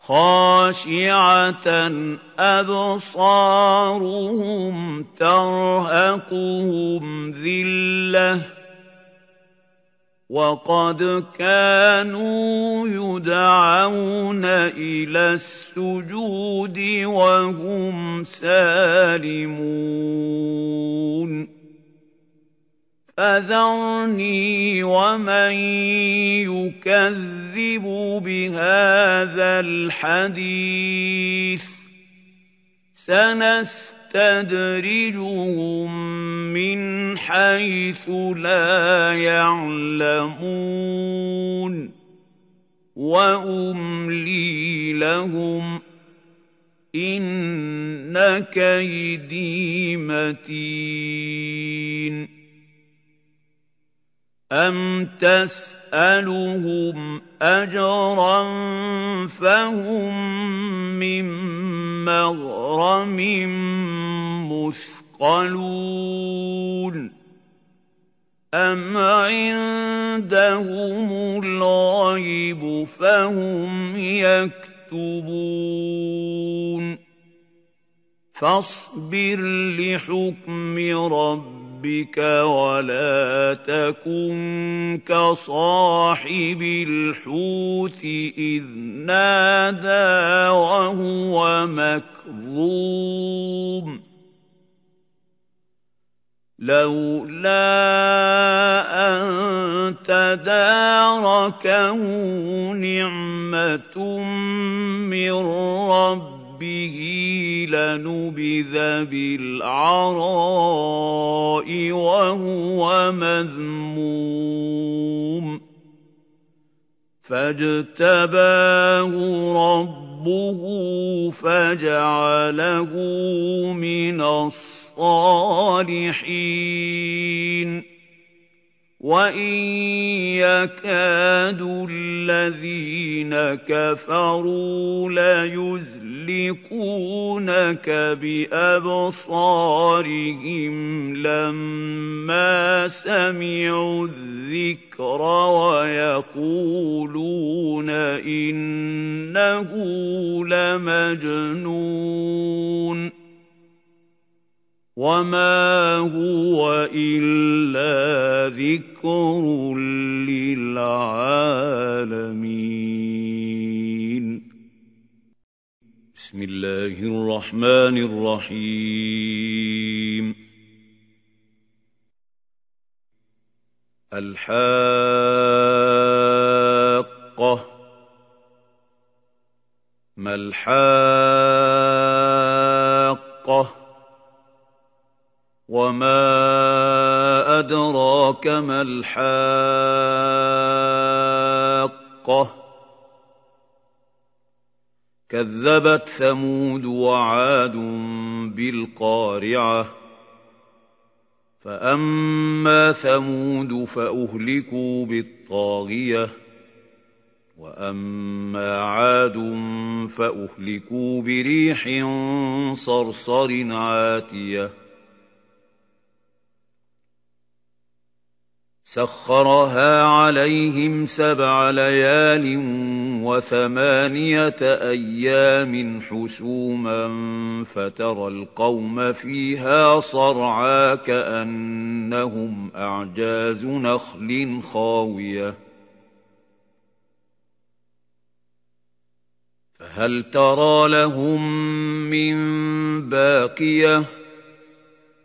خَاشِعَةً أَبْصَارُهُمْ تَرْهَقُهُمْ ذِلَّةٌ وَقَدْ كَانُوا يُدْعَوْنَ إِلَى السُّجُودِ وَهُمْ سَالِمُونَ فَذَرْنِي وَمَن يُكَذِّبُ بِهَٰذَا الْحَدِيثِ سَنَسْتَدْرِجُهُم مِّنْ حَيْثُ لَا يَعْلَمُونَ وَأُمْلِي لَهُمْ ۚ إِنَّ كَيْدِي مَتِينٌ أَمْ تَسْأَلُهُمْ أَجْرًا فَهُم مِّن مَّغْرَمٍ مُّثْقَلُونَ أَمْ عِندَهُمُ الْغَيْبُ فَهُمْ يَكْتُبُونَ فَاصْبِرْ لِحُكْمِ رَبِّكَ وَلَا تَكُن كَصَاحِبِ الْحُوتِ إِذْ نَادَىٰ وَهُوَ مَكْظُومٌ لَّوْلَا أَن تَدَارَكَهُ نِعْمَةٌ مِّن رَّبِّهِ لَنُبِذَ بِالْعَرَاءِ وَهُوَ مَذْمُومٌ فَاجْتَبَاهُ رَبُّهُ فَجَعَلَهُ مِنَ الصَّالِحِينَ وَإِن يَكَادُ الَّذِينَ كَفَرُوا لَيُزْلِقُونَكَ بِأَبْصَارِهِمْ لَمَّا سَمِعُوا الذِّكْرَ وَيَقُولُونَ إِنَّهُ لَمَجْنُونٌ وَمَا هُوَ إِلَّا ذِكْرٌ لِّلْعَالَمِينَ بسم الله الرحمن الرحيم الحاقة ما الحاقة وما أدراك ما الحاقة كذبت ثمود وعاد بالقارعة فأما ثمود فأهلكوا بالطاغية وأما عاد فأهلكوا بريح صرصر عاتية سخرها عليهم 7 ليال و8 أيام حسوما فترى القوم فيها صرعى كأنهم أعجاز نخل خاوية فهل ترى لهم من باقية